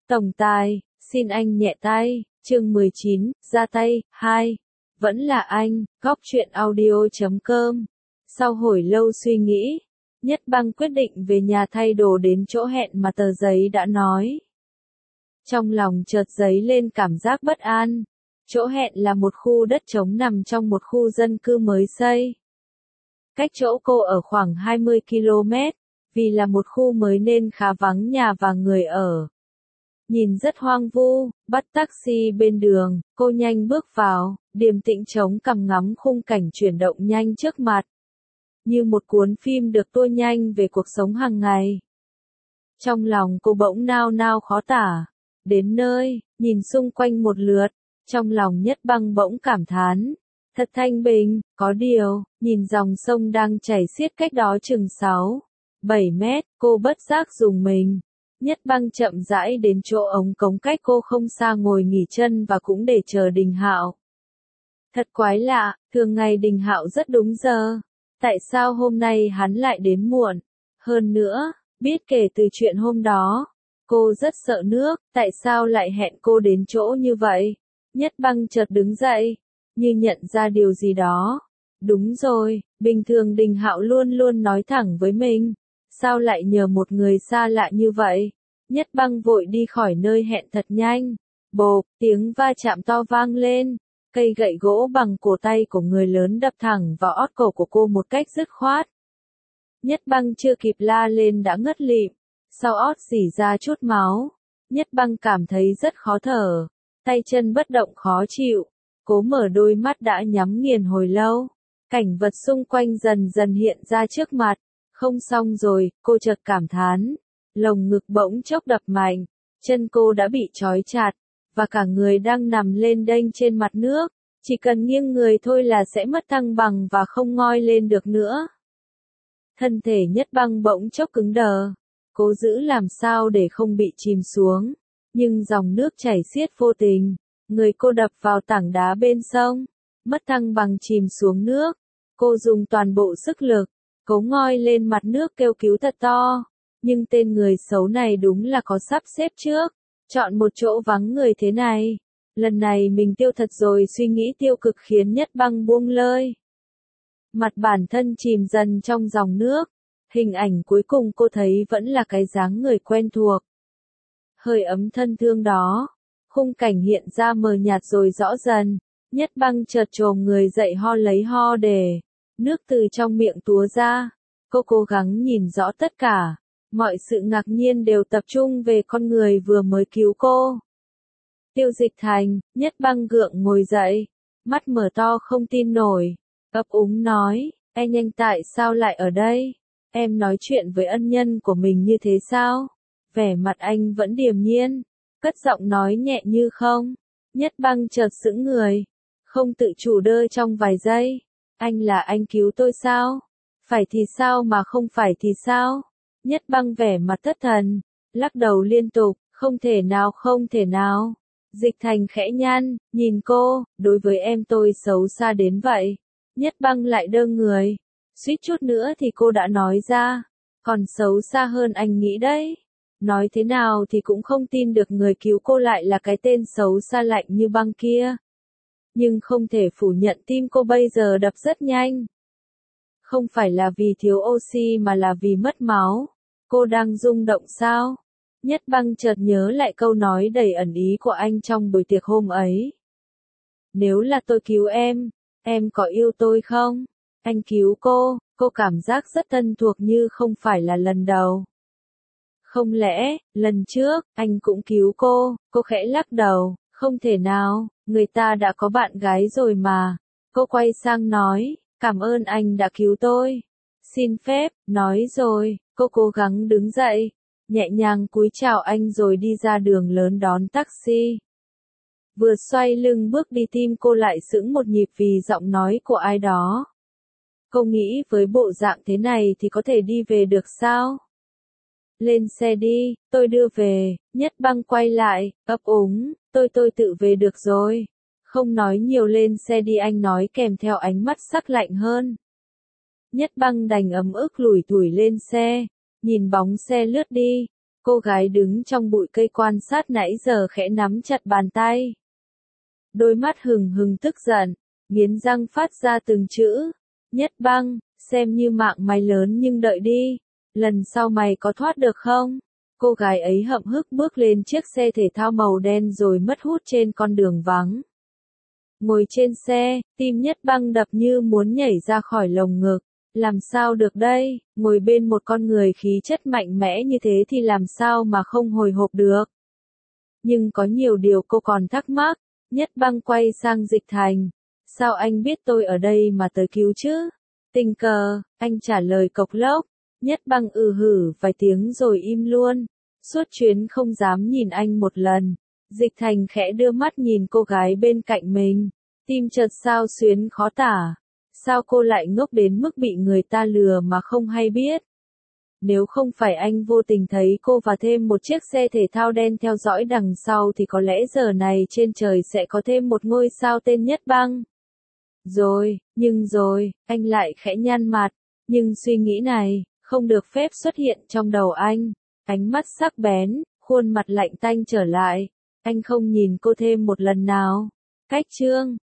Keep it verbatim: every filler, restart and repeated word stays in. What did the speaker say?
Tổng tài, xin anh nhẹ tay, chương mười chín, ra tay, hai. Vẫn là anh, góc truyện audio chấm com. Sau hồi lâu suy nghĩ, Nhất Băng quyết định về nhà thay đồ đến chỗ hẹn mà tờ giấy đã nói. Trong lòng chợt dấy lên cảm giác bất an. Chỗ hẹn là một khu đất trống nằm trong một khu dân cư mới xây. Cách chỗ cô ở khoảng hai mươi ki lô mét, vì là một khu mới nên khá vắng nhà và người ở. Nhìn rất hoang vu, bắt taxi bên đường, cô nhanh bước vào, điềm tĩnh chống cằm ngắm khung cảnh chuyển động nhanh trước mặt. Như một cuốn phim được tua nhanh về cuộc sống hàng ngày. Trong lòng cô bỗng nao nao khó tả. Đến nơi, nhìn xung quanh một lượt, trong lòng Nhất Băng bỗng cảm thán. Thật thanh bình, có điều, nhìn dòng sông đang chảy xiết cách đó chừng sáu, bảy mét, cô bất giác dùng mình. Nhất Băng chậm rãi đến chỗ ống cống cách cô không xa ngồi nghỉ chân và cũng để chờ Đình Hạo. Thật quái lạ, thường ngày Đình Hạo rất đúng giờ. Tại sao hôm nay hắn lại đến muộn? Hơn nữa, biết kể từ chuyện hôm đó, cô rất sợ nước, tại sao lại hẹn cô đến chỗ như vậy? Nhất Băng chợt đứng dậy, như nhận ra điều gì đó. Đúng rồi, bình thường Đình Hạo luôn luôn nói thẳng với mình. Sao lại nhờ một người xa lạ như vậy? Nhất Băng vội đi khỏi nơi hẹn thật nhanh. Bộp, tiếng va chạm to vang lên. Cây gậy gỗ bằng cổ tay của người lớn đập thẳng vào ót cổ của cô một cách dứt khoát. Nhất Băng chưa kịp la lên đã ngất lịm. Sau ót rỉ ra chút máu. Nhất Băng cảm thấy rất khó thở. Tay chân bất động khó chịu. Cố mở đôi mắt đã nhắm nghiền hồi lâu. Cảnh vật xung quanh dần dần hiện ra trước mặt. Không xong rồi, cô chợt cảm thán. Lồng ngực bỗng chốc đập mạnh. Chân cô đã bị trói chặt. Và cả người đang nằm lên đênh trên mặt nước. Chỉ cần nghiêng người thôi là sẽ mất thăng bằng và không ngoi lên được nữa. Thân thể Nhất Băng bỗng chốc cứng đờ. Cố giữ làm sao để không bị chìm xuống. Nhưng dòng nước chảy xiết vô tình. Người cô đập vào tảng đá bên sông. Mất thăng bằng chìm xuống nước. Cô dùng toàn bộ sức lực. Cố ngoi lên mặt nước kêu cứu thật to. Nhưng tên người xấu này đúng là có sắp xếp trước. Chọn một chỗ vắng người thế này. Lần này mình tiêu thật rồi, suy nghĩ tiêu cực khiến Nhất Băng buông lơi. Mặt bản thân chìm dần trong dòng nước. Hình ảnh cuối cùng cô thấy vẫn là cái dáng người quen thuộc. Hơi ấm thân thương đó. Khung cảnh hiện ra mờ nhạt rồi rõ dần. Nhất Băng chợt chồm người dậy ho lấy ho để. Nước từ trong miệng túa ra. Cô cố gắng nhìn rõ tất cả. Mọi sự ngạc nhiên đều tập trung về con người vừa mới cứu cô. Tiêu Dịch Thành. Nhất Băng gượng ngồi dậy. Mắt mở to không tin nổi. Ấp úng nói. Anh anh tại sao lại ở đây? Em nói chuyện với ân nhân của mình như thế sao? Vẻ mặt anh vẫn điềm nhiên. Cất giọng nói nhẹ như không. Nhất Băng chợt sững người. Không tự chủ đơ trong vài giây. Anh là anh cứu tôi sao? Phải thì sao mà không phải thì sao? Nhất Băng vẻ mặt thất thần. Lắc đầu liên tục. Không thể nào không thể nào. Dịch Thành khẽ nhăn. Nhìn cô. Đối với em tôi xấu xa đến vậy. Nhất Băng lại đơ người. Suýt chút nữa thì cô đã nói ra. Còn xấu xa hơn anh nghĩ đấy. Nói thế nào thì cũng không tin được người cứu cô lại là cái tên xấu xa lạnh như băng kia. Nhưng không thể phủ nhận tim cô bây giờ đập rất nhanh. Không phải là vì thiếu oxy mà là vì mất máu. Cô đang rung động sao? Nhất Băng chợt nhớ lại câu nói đầy ẩn ý của anh trong buổi tiệc hôm ấy. Nếu là tôi cứu em, em có yêu tôi không? Anh cứu cô, cô cảm giác rất thân thuộc như không phải là lần đầu. Không lẽ, lần trước, anh cũng cứu cô? Cô khẽ lắc đầu. Không thể nào, người ta đã có bạn gái rồi mà. Cô quay sang nói, cảm ơn anh đã cứu tôi. Xin phép, nói rồi, cô cố gắng đứng dậy. Nhẹ nhàng cúi chào anh rồi đi ra đường lớn đón taxi. Vừa xoay lưng bước đi tim cô lại sững một nhịp vì giọng nói của ai đó. Cô nghĩ với bộ dạng thế này thì có thể đi về được sao? Lên xe đi, tôi đưa về. Nhất Băng quay lại, ấp úng, tôi tôi tự về được rồi. Không nói nhiều, lên xe đi, anh nói kèm theo ánh mắt sắc lạnh hơn. Nhất Băng đành ấm ức lủi thủi lên xe, nhìn bóng xe lướt đi. Cô gái đứng trong bụi cây quan sát nãy giờ khẽ nắm chặt bàn tay. Đôi mắt hừng hừng tức giận, nghiến răng phát ra từng chữ. Nhất Băng, xem như mạng mày lớn nhưng đợi đi. Lần sau mày có thoát được không? Cô gái ấy hậm hực bước lên chiếc xe thể thao màu đen rồi mất hút trên con đường vắng. Ngồi trên xe, tim Nhất Băng đập như muốn nhảy ra khỏi lồng ngực. Làm sao được đây, ngồi bên một con người khí chất mạnh mẽ như thế thì làm sao mà không hồi hộp được. Nhưng có nhiều điều cô còn thắc mắc. Nhất Băng quay sang Dịch Thành. Sao anh biết tôi ở đây mà tới cứu chứ? Tình cờ, anh trả lời cộc lốc. Nhất Băng ừ hử vài tiếng rồi im luôn. Suốt chuyến không dám nhìn anh một lần. Dịch Thành khẽ đưa mắt nhìn cô gái bên cạnh mình. Tim chợt xao xuyến khó tả. Sao cô lại ngốc đến mức bị người ta lừa mà không hay biết? Nếu không phải anh vô tình thấy cô và thêm một chiếc xe thể thao đen theo dõi đằng sau thì có lẽ giờ này trên trời sẽ có thêm một ngôi sao tên Nhất Băng. Rồi, nhưng rồi, anh lại khẽ nhăn mặt. Nhưng suy nghĩ này, không được phép xuất hiện trong đầu anh. Ánh mắt sắc bén, khuôn mặt lạnh tanh trở lại. Anh không nhìn cô thêm một lần nào. Cách chương